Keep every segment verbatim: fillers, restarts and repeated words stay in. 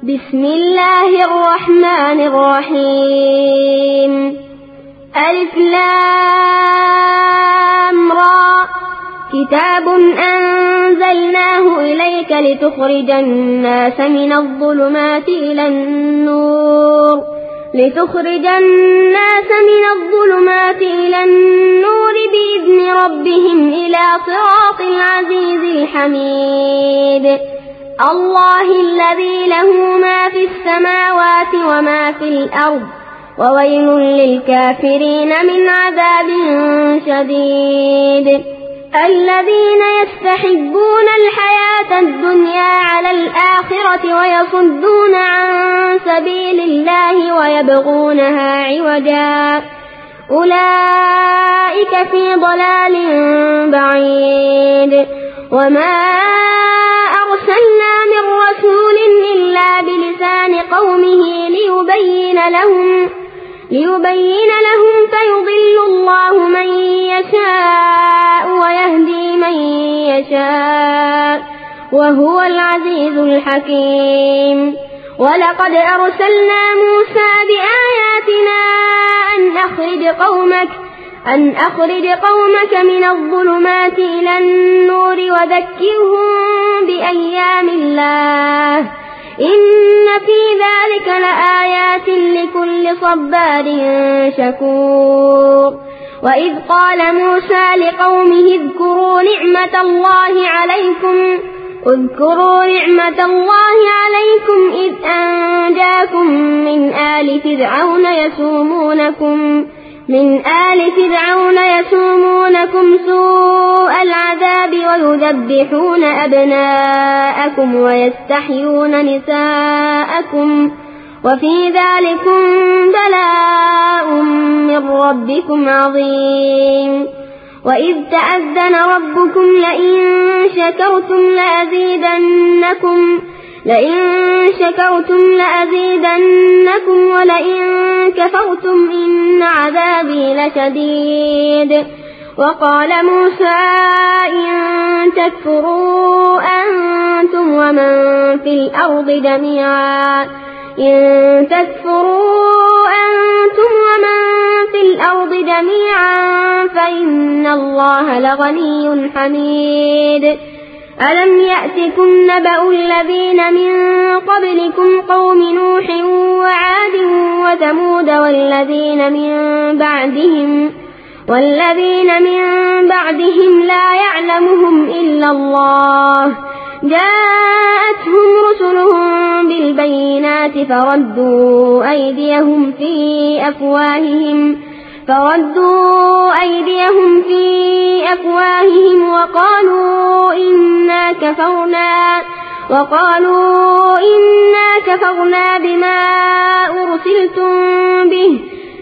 بسم الله الرحمن الرحيم. ألف لام را. كتاب أنزلناه إليك لتخرج الناس من الظلمات إلى النور لتخرج الناس من الظلمات إلى النور بإذن ربهم إلى صراط العزيز الحميد. الله الذي له ما في السماوات وما في الأرض وويل للكافرين من عذاب شديد. الذين يستحبون الحياة الدنيا على الآخرة ويصدون عن سبيل الله ويبغونها عوجا أولئك في ضلال بعيد. وما أرسلنا من رسول إلا بلسان قومه ليبين لهم ليبين لهم فيضل الله من يشاء ويهدي من يشاء وهو العزيز الحكيم. ولقد أرسلنا موسى بآياتنا أن أخرج قومك أن أخرج قومك من الظلمات إلى النور وذكرهم بأيام الله إن في ذلك لآيات لكل صبار شكور. وإذ قال موسى لقومه اذكروا نعمة الله عليكم اذكروا نعمة الله عليكم إذ أنجاكم من آل فرعون يسومونكم من آل فرعون يسومونكم سوء العذاب ويذبحون أبناءكم ويستحيون نساءكم وفي ذلكم بلاء من ربكم عظيم. وإذ تأذن ربكم لئن شكرتم لأزيدنكم لئن شكرتم لأزيدنكم ولئن كفرتم إن عذابي لشديد. وقال موسى إن تكفروا أنتم ومن في الأرض جميعا إن تكفروا أنتم ومن في الأرض جميعا فإن الله لغني حميد. ألم يأتكم نبأ الذين من قبلكم قوم نوح وعاد وثمود والذين من بعدهم والذين من بعدهم لا يعلمهم إلا الله جاءتهم رسلهم بالبينات فردوا أيديهم في أفواههم فردوا أيديهم في أفواههم وقالوا إنا كفرنا وقالوا إنا كفرنا بما أرسلتم به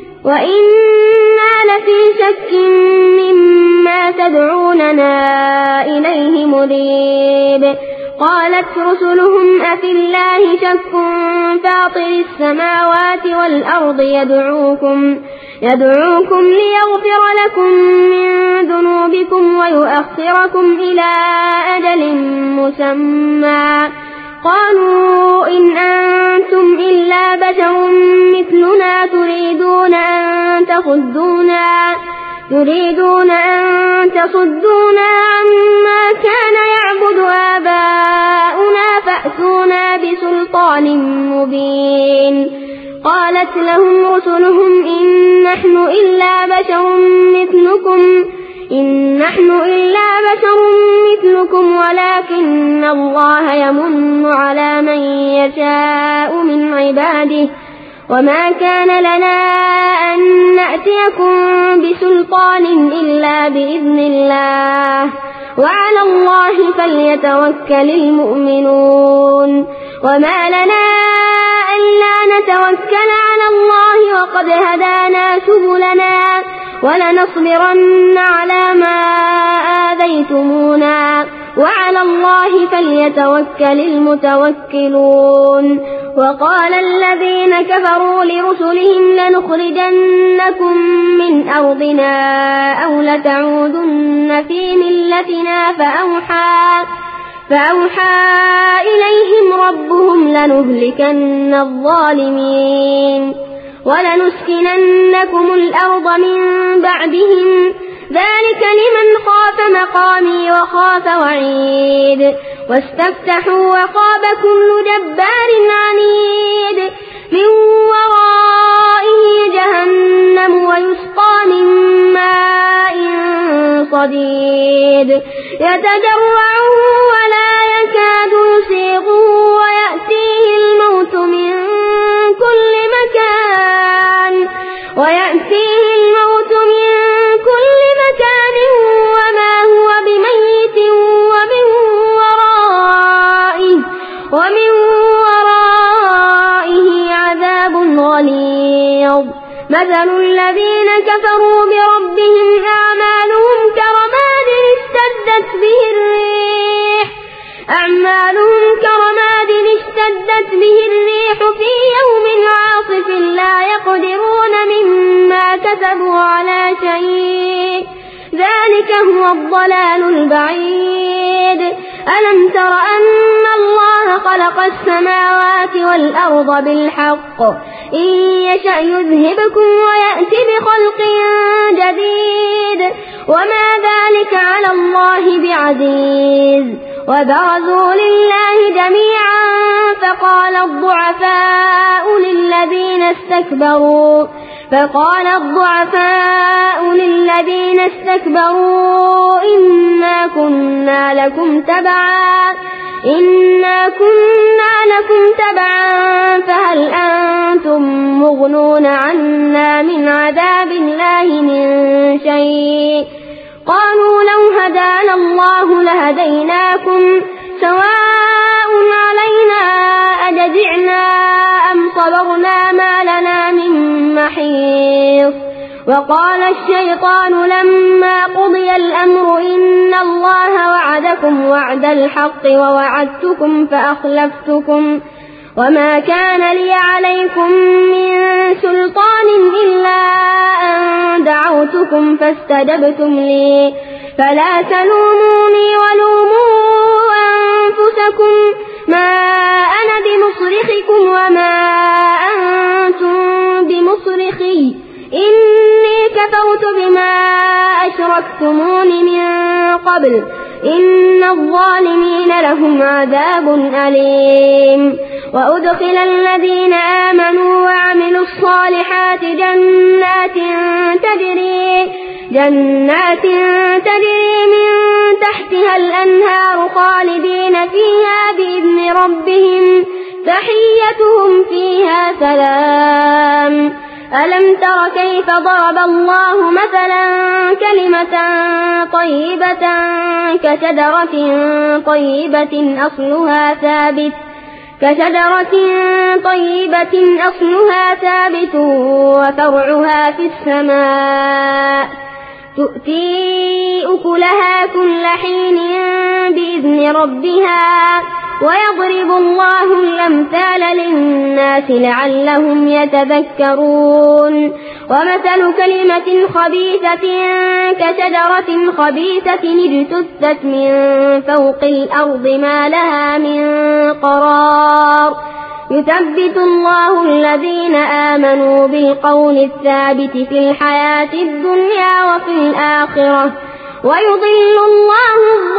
وإنا لفي شك مما تدعوننا إليه مريب. قالت رسلهم أفي الله شك فاطر السماوات والأرض يدعوكم يدعوكم ليغفر لكم من ذنوبكم ويؤخركم إلى أجل مسمى قالوا إن أنتم إلا بشر مثلنا تريدون أن تصدونا تريدون أن تصدونا عما كان يعبد آباؤنا فأتونا بسلطان مبين. قالت لهم رسلهم إن نحن إلا بشر مثلكم إن نحن إلا بشر مثلكم ولكن الله يمن على من يشاء من عباده وما كان لنا أن نأتيكم بسلطان إلا بإذن الله وعلى الله فليتوكل المؤمنون. وما لنا ألا نتوكل على الله وقد هدانا سبلنا ولنصبرن على ما آذيتمونا وعلى الله فليتوكل المتوكلون. وقال الذين كفروا لرسلهم لنخرجنكم من أرضنا أو لتعودن في ملتنا فأوحى فأوحى إليهم ربهم لنهلكن الظالمين ولنسكننكم الأرض من بعدهم ذلك لمن خاف مقامي وخاف وعيد واستفتحوا وخاب كل جبار عنيد من ورائه جهنم ويسقى من ماء صديد يتجرعه ولا يكاد يسيغه ويأتيه الموت من كل مكان ويأتيه الموت من كل مكان وما هو بميت ومن ورائه ومن ورائه عذاب غليظ مثل الذين كفروا بربهم أعمالهم كرماد اشتدت به الريح أعمالهم كرماد اشتدت به الريح في يوم عاصف لا يقدرون مما كسبوا على شيء ذلك هو الضلال البعيد ألم تر أن الله خلق السماوات والأرض بالحق إن يشأ يذهبكم ويأتي بخلق جديد وما ذلك على الله بعزيز وبرزوا لله جميعا فقال الضعفاء للذين استكبروا فقال الضعفاء للذين استكبروا إنا كنا لكم تبعا إنا كنا لكم تبعا فهل أنتم مغنون عنا من عذاب الله من شيء قالوا لو هدانا الله لهديناكم سواء علينا أجزعنا أم صبرنا ما لنا من محيص وقال الشيطان لما قضي الأمر إن الله وعدكم وعد الحق ووعدتكم فأخلفتكم وما كان لي عليكم من سلطان إلا أن دعوتكم فاستجبتم لي فلا تلوموني ولوموا أنفسكم ما أنا بمصرخكم وما أنتم بمصرخي إني كفرت بما أشركتمون من قبل إن الظالمين لهم عذاب أليم وأدخل الذين آمنوا وعملوا الصالحات جنات تجري جنات تجري من تحتها الأنهار خالدين فيها بإذن ربهم تحيتهم فيها سلام ألم تر كيف ضرب الله مثلا كلمة طيبة كشجرة طيبة أصلها ثابت كشجرة طيبة أصلها ثابت وفرعها في السماء تؤتي أكلها كل حين بإذن ربها ويضرب الله الأمثال للناس لعلهم يتذكرون ومثل كلمة خبيثة كشجرة خبيثة اجتثت من فوق الأرض ما لها من قرار يثبت الله الذين آمنوا بالقول الثابت في الحياة الدنيا وفي الآخرة ويضل الله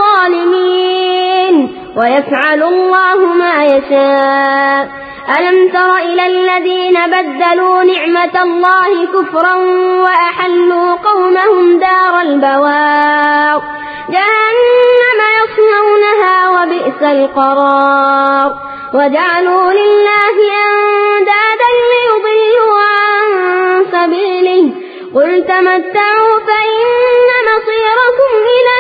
الظالمين ويفعل الله ما يشاء ألم تر إلى الذين بدلوا نعمة الله كفرا وأحلوا قومهم دار البوار جهنم يصلونها وبئس القرار وجعلوا لله أندادا ليضلوا عن سبيله قل تمتعوا فإن مصيركم إلى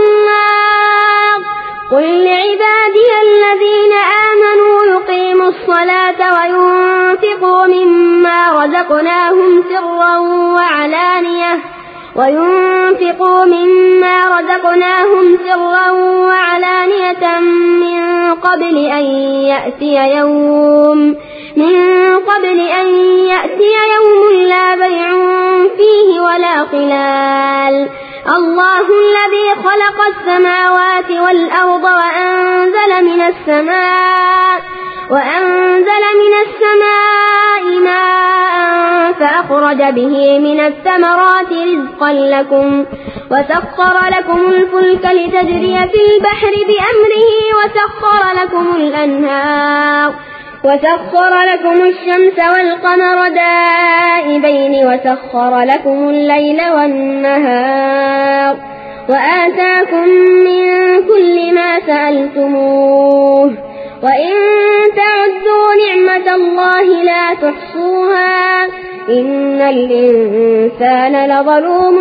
النار قل لعبادي الذين آمنوا يقيموا الصلاة وينفقوا مما رزقناهم سرا وعلانية وينفقوا مما رزقناهم سرا وعلانية من قبل أن يأتي يوم من قبل أن يأتي يوم لا بيع فيه ولا خلال الله الذي خلق السماوات والأرض وأنزل من السماء وأنزل من السماء ماء فأخرج به من الثمرات رزقا لكم وسخر لكم الفلك لتجري في البحر بأمره وسخر لكم الأنهار وسخر لكم الشمس والقمر دائبين وسخر لكم الليل والنهار وآتاكم من كل ما سألتموه وإن تعدوا نعمة الله لا تحصوها إن الإنسان لظلوم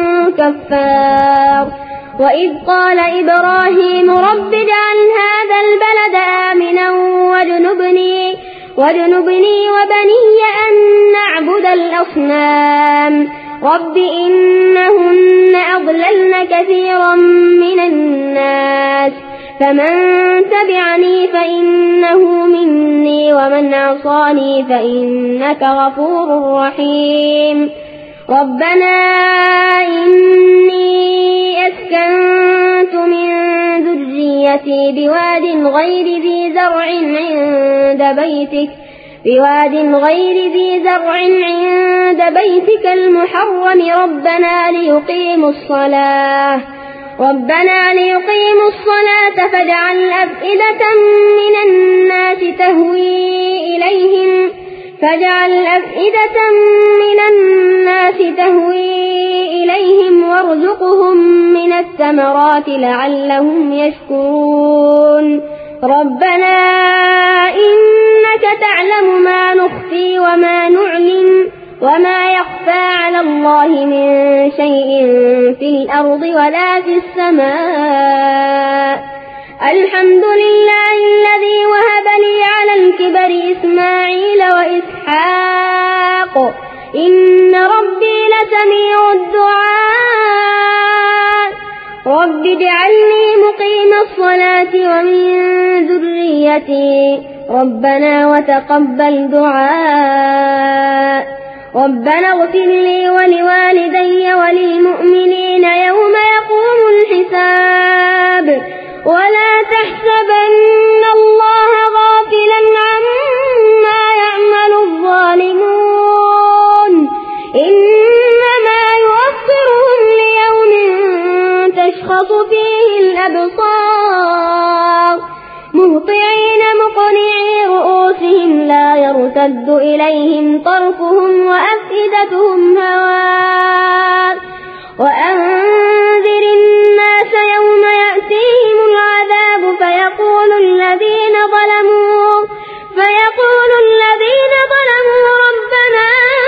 كفار وإذ قال إبراهيم رب اجعل هذا البلد آمنا واجنبني واجنبني وبني أن نعبد الأصنام رب إنهن أضللن كثيرا من الناس فمن تبعني فإنه مني ومن عصاني فإنك غفور رحيم ربنا إني أسكنت من ذريتي بواد غير ذي زرع عند بيتك بواد غير ذي زرع عند بيتك المحرم ربنا ليقيموا الصلاة ربنا ليقيموا الصلاة فاجعل أفئدة من الناس تهوي إليهم فاجعل أفئدة من الناس تهوي إليهم وارزقهم من الثمرات لعلهم يشكرون ربنا إنك تعلم ما نخفي وما نعلن وما يخفى على الله من شيء في الأرض ولا في السماء الحمد لله الذي وهب لي على الكبر إسماعيل وإسحاق إن ربي لسميع الدعاء رب اجعلني مقيم الصلاة ومن ذريتي ربنا وتقبل دعاء ربنا اغفر لي ولوالدي وللمؤمنين يوم يقوم الحساب ولا تحسبن الله غافلا عما يعمل الظالمون إنما يؤخرهم ليوم تشخص فيه الأبصار مهطعين مقنعي رؤوسهم لا يرتد إليهم طرفهم وأفئدتهم هواء وأنذر الناس يوم يأتيهم العذاب فيقول الذين ظلموا فيقول الذين ظلموا ربنا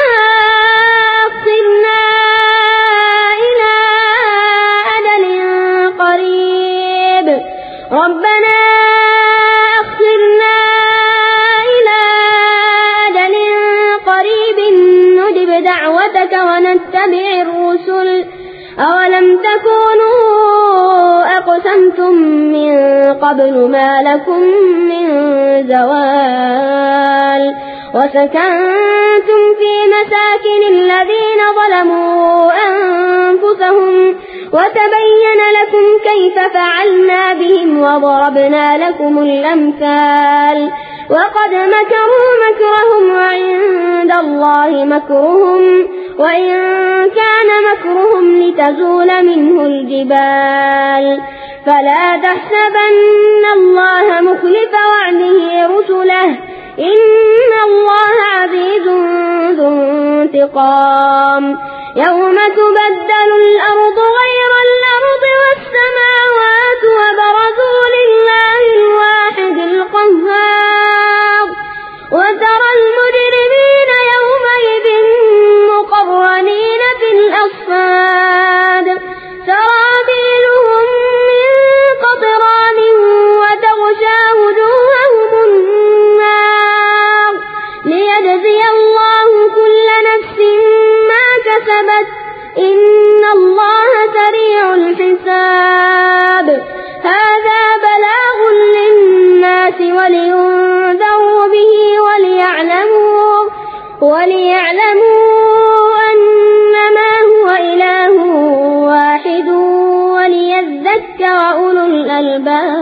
أخرنا إلى أجل قريب ربنا أخرنا إلى أجل قريب نجب دعوتك ونتبع الرسل أولم تكونوا أقسمتم من قبل ما لكم من زوال وسكنتم في مساكن الذين ظلموا أنفسهم وتبين لكم كيف فعلنا بهم وضربنا لكم الأمثال وقد مكروا مكرهم وعند الله مكرهم وإن كان مكرهم لتزول منه الجبال فلا تحسبن الله مخلف وعده رسله إن الله عزيز ذو انتقام يوم تبدل الأرض غير الأرض والسماوات وبرزوا لله الواحد القهار وترى المجرمين يومئذ مقرنين في الأصفاد سرابيلهم من قطران وتغشى وجوههم النار ليجزي الله كل نفس ما كسبت إن الله سريع الحساب هذا بلاغ للناس ولينذروا به وليعلموا وليعلموا أنما هو إله واحد الألباب.